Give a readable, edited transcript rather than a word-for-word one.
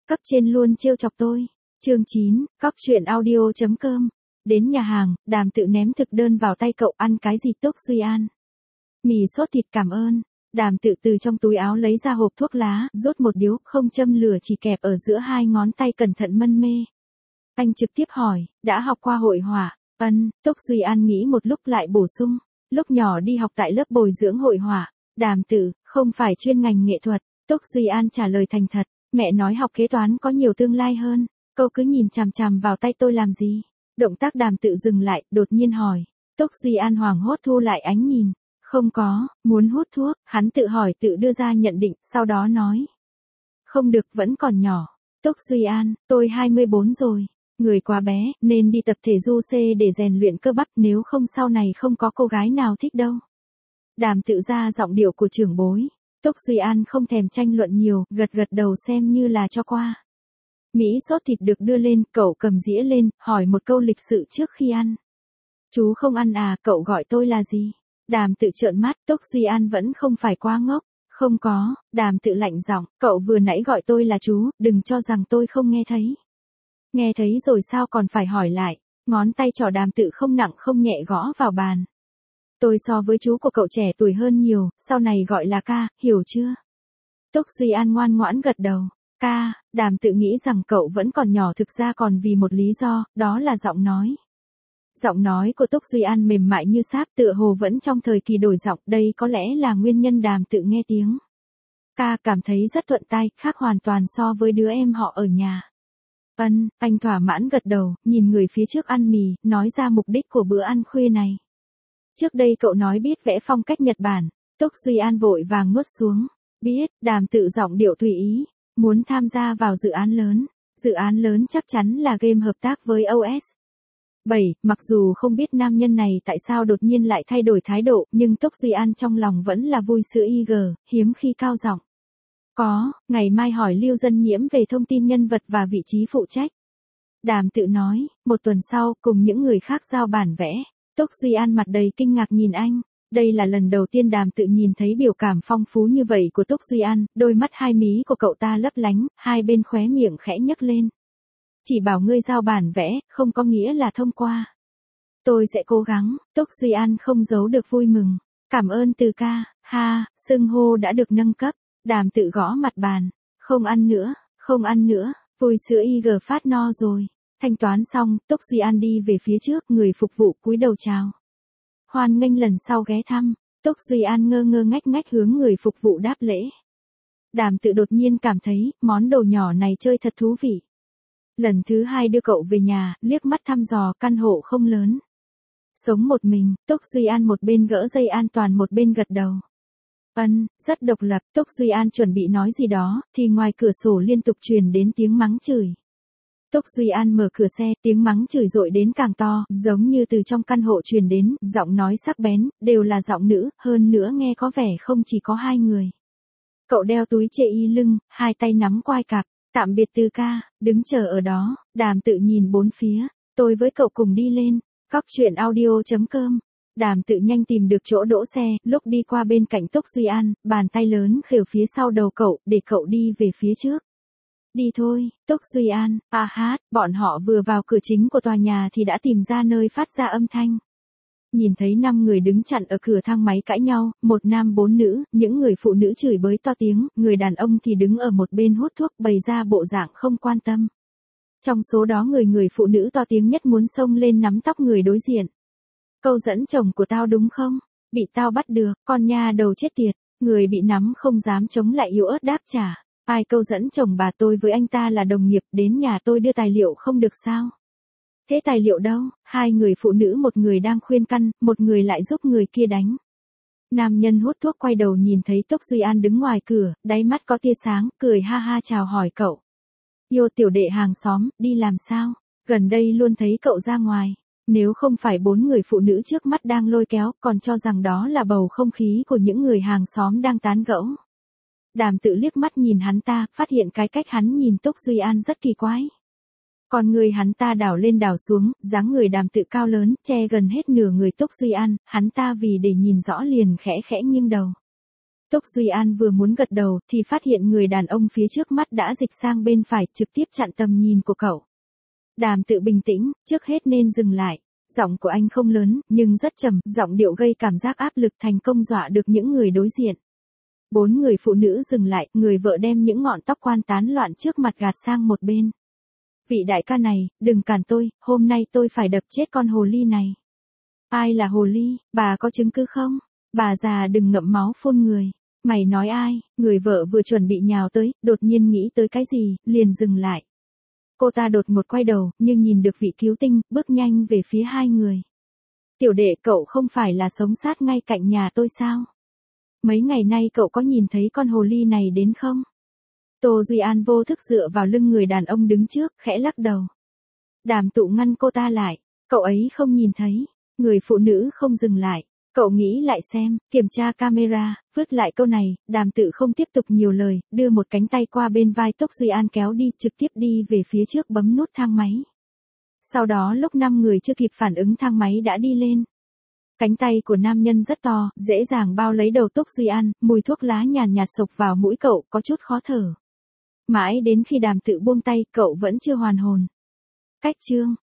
cấp trên luôn trêu chọc tôi. Chương 9, cóc truyện audio.com. Đến nhà hàng, Đàm Tự ném thực đơn vào tay cậu. Ăn cái gì Túc Duy An? Mì sốt thịt cảm ơn. Đàm Tự từ trong túi áo lấy ra hộp thuốc lá, rút một điếu, không châm lửa chỉ kẹp ở giữa hai ngón tay cẩn thận mân mê. Anh trực tiếp hỏi, đã học qua hội họa? Túc Duy An nghĩ một lúc lại bổ sung. Lúc nhỏ đi học tại lớp bồi dưỡng hội họa. Đàm Tự, không phải chuyên ngành nghệ thuật. Túc Duy An trả lời thành thật. Mẹ nói học kế toán có nhiều tương lai hơn. Câu cứ nhìn chằm chằm vào tay tôi làm gì? Động tác Đàm Tự dừng lại, đột nhiên hỏi. Túc Duy An hoảng hốt thu lại ánh nhìn. Không có, muốn hút thuốc, hắn tự hỏi tự đưa ra nhận định, sau đó nói. Không được, vẫn còn nhỏ. Túc Duy An, tôi 24 rồi. Người quá bé, nên đi tập thể du C để rèn luyện cơ bắp, nếu không sau này không có cô gái nào thích đâu. Đàm Tự ra giọng điệu của trưởng bối. Túc Duy An không thèm tranh luận nhiều, gật gật đầu xem như là cho qua. Mỹ sốt thịt được đưa lên, cậu cầm dĩa lên, hỏi một câu lịch sự trước khi ăn. Chú không ăn à, cậu gọi tôi là gì? Đàm Tự trợn mắt, Túc Duy An vẫn không phải quá ngốc. Không có, Đàm Tự lạnh giọng, cậu vừa nãy gọi tôi là chú, đừng cho rằng tôi không nghe thấy. Nghe thấy rồi sao còn phải hỏi lại, ngón tay trỏ Đàm Tự không nặng không nhẹ gõ vào bàn. Tôi so với chú của cậu trẻ tuổi hơn nhiều, sau này gọi là ca, hiểu chưa? Túc Duy An ngoan ngoãn gật đầu. Ca, Đàm Tự nghĩ rằng cậu vẫn còn nhỏ, thực ra còn vì một lý do, đó là giọng nói. Giọng nói của Túc Duy An mềm mại như sáp, tựa hồ vẫn trong thời kỳ đổi giọng, đây có lẽ là nguyên nhân Đàm Tự nghe tiếng. Ca cảm thấy rất thuận tai, khác hoàn toàn so với đứa em họ ở nhà. Anh thỏa mãn gật đầu, nhìn người phía trước ăn mì, nói ra mục đích của bữa ăn khuya này. Trước đây cậu nói biết vẽ phong cách Nhật Bản. Túc Duy An vội vàng nuốt xuống. Biết, Đàm Tự giọng điệu tùy ý. Muốn tham gia vào dự án lớn. Dự án lớn chắc chắn là game hợp tác với OS. 7. Mặc dù không biết nam nhân này tại sao đột nhiên lại thay đổi thái độ, nhưng Túc Duy An trong lòng vẫn là vui sữa IG, hiếm khi cao giọng. Có, ngày mai hỏi Lưu Dân Nhiễm về thông tin nhân vật và vị trí phụ trách. Đàm Tự nói, một tuần sau, cùng những người khác giao bản vẽ. Túc Duy An mặt đầy kinh ngạc nhìn anh. Đây là lần đầu tiên Đàm Tự nhìn thấy biểu cảm phong phú như vậy của Túc Duy An, đôi mắt hai mí của cậu ta lấp lánh, hai bên khóe miệng khẽ nhấc lên. Chỉ bảo ngươi giao bản vẽ, không có nghĩa là thông qua. Tôi sẽ cố gắng, Túc Duy An không giấu được vui mừng. Cảm ơn Từ ca, ha, xưng hô đã được nâng cấp. Đàm Tự gõ mặt bàn. Không ăn nữa, vui sữa IG phát no rồi. Thanh toán xong, Túc Duy An đi về phía trước, người phục vụ cúi đầu chào. Hoan nghênh lần sau ghé thăm. Túc Duy An ngơ ngơ ngách ngách hướng người phục vụ đáp lễ. Đàm Tự đột nhiên cảm thấy, món đồ nhỏ này chơi thật thú vị. Lần thứ hai đưa cậu về nhà, liếc mắt thăm dò, căn hộ không lớn. Sống một mình, Túc Duy An một bên gỡ dây an toàn một bên gật đầu. Rất độc lập. Túc Duy An chuẩn bị nói gì đó, thì ngoài cửa sổ liên tục truyền đến tiếng mắng chửi. Túc Duy An mở cửa xe, tiếng mắng chửi dội đến càng to, giống như từ trong căn hộ truyền đến, giọng nói sắc bén, đều là giọng nữ, hơn nữa nghe có vẻ không chỉ có hai người. Cậu đeo túi chê y lưng, hai tay nắm quai cạp. Tạm biệt Từ ca, đứng chờ ở đó. Đàm Tự nhìn bốn phía, tôi với cậu cùng đi lên. Cóc truyện audio.com. Đàm Tự nhanh tìm được chỗ đỗ xe, lúc đi qua bên cạnh Túc Duy An, bàn tay lớn khều phía sau đầu cậu, để cậu đi về phía trước. Đi thôi, Túc Duy An, bọn họ vừa vào cửa chính của tòa nhà thì đã tìm ra nơi phát ra âm thanh. Nhìn thấy 5 người đứng chặn ở cửa thang máy cãi nhau, 1 nam 4 nữ, những người phụ nữ chửi bới to tiếng, người đàn ông thì đứng ở một bên hút thuốc bày ra bộ dạng không quan tâm. Trong số đó người phụ nữ to tiếng nhất muốn xông lên nắm tóc người đối diện. Câu dẫn chồng của tao đúng không? Bị tao bắt được, con nha đầu chết tiệt. Người bị nắm không dám chống lại yếu ớt đáp trả. Ai câu dẫn chồng bà, tôi với anh ta là đồng nghiệp, đến nhà tôi đưa tài liệu không được sao? Thế tài liệu đâu? Hai người phụ nữ, một người đang khuyên can, một người lại giúp người kia đánh. Nam nhân hút thuốc quay đầu nhìn thấy Túc Duy An đứng ngoài cửa, đáy mắt có tia sáng, cười ha ha chào hỏi cậu. Yêu tiểu đệ hàng xóm, đi làm sao? Gần đây luôn thấy cậu ra ngoài. Nếu không phải 4 người phụ nữ trước mắt đang lôi kéo, còn cho rằng đó là bầu không khí của những người hàng xóm đang tán gẫu. Đàm Tự liếc mắt nhìn hắn ta, phát hiện cái cách hắn nhìn Túc Duy An rất kỳ quái. Còn người hắn ta đảo lên đảo xuống, dáng người Đàm Tự cao lớn, che gần hết nửa người Túc Duy An, hắn ta vì để nhìn rõ liền khẽ khẽ nghiêng đầu. Túc Duy An vừa muốn gật đầu thì phát hiện người đàn ông phía trước mắt đã dịch sang bên phải trực tiếp chặn tầm nhìn của cậu. Đàm Tự bình tĩnh, trước hết nên dừng lại. Giọng của anh không lớn, nhưng rất trầm, giọng điệu gây cảm giác áp lực thành công dọa được những người đối diện. 4 người phụ nữ dừng lại, người vợ đem những ngọn tóc quan tán loạn trước mặt gạt sang một bên. Vị đại ca này, đừng cản tôi, hôm nay tôi phải đập chết con hồ ly này. Ai là hồ ly, bà có chứng cứ không? Bà già đừng ngậm máu phun người. Mày nói ai? Người vợ vừa chuẩn bị nhào tới, đột nhiên nghĩ tới cái gì, liền dừng lại. Cô ta đột ngột quay đầu, nhưng nhìn được vị cứu tinh, bước nhanh về phía hai người. Tiểu đệ, cậu không phải là sống sát ngay cạnh nhà tôi sao? Mấy ngày nay cậu có nhìn thấy con hồ ly này đến không? Tô Duy An vô thức dựa vào lưng người đàn ông đứng trước, khẽ lắc đầu. Đàm Tụ ngăn cô ta lại, cậu ấy không nhìn thấy. Người phụ nữ không dừng lại. Cậu nghĩ lại xem, kiểm tra camera, vứt lại câu này, Đàm Tự không tiếp tục nhiều lời, đưa một cánh tay qua bên vai Túc Duy An kéo đi, trực tiếp đi về phía trước bấm nút thang máy. Sau đó lúc 5 người chưa kịp phản ứng thang máy đã đi lên. Cánh tay của nam nhân rất to, dễ dàng bao lấy đầu Túc Duy An, mùi thuốc lá nhàn nhạt sộc vào mũi cậu, có chút khó thở. Mãi đến khi Đàm Tự buông tay, cậu vẫn chưa hoàn hồn. Cách chương